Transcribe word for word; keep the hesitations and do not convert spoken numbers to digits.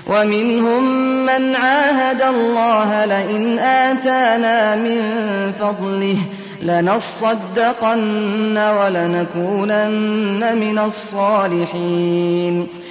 ومنهم من عاهد الله لئن آتانا من فضله لنصدقن ولنكونن من الصالحين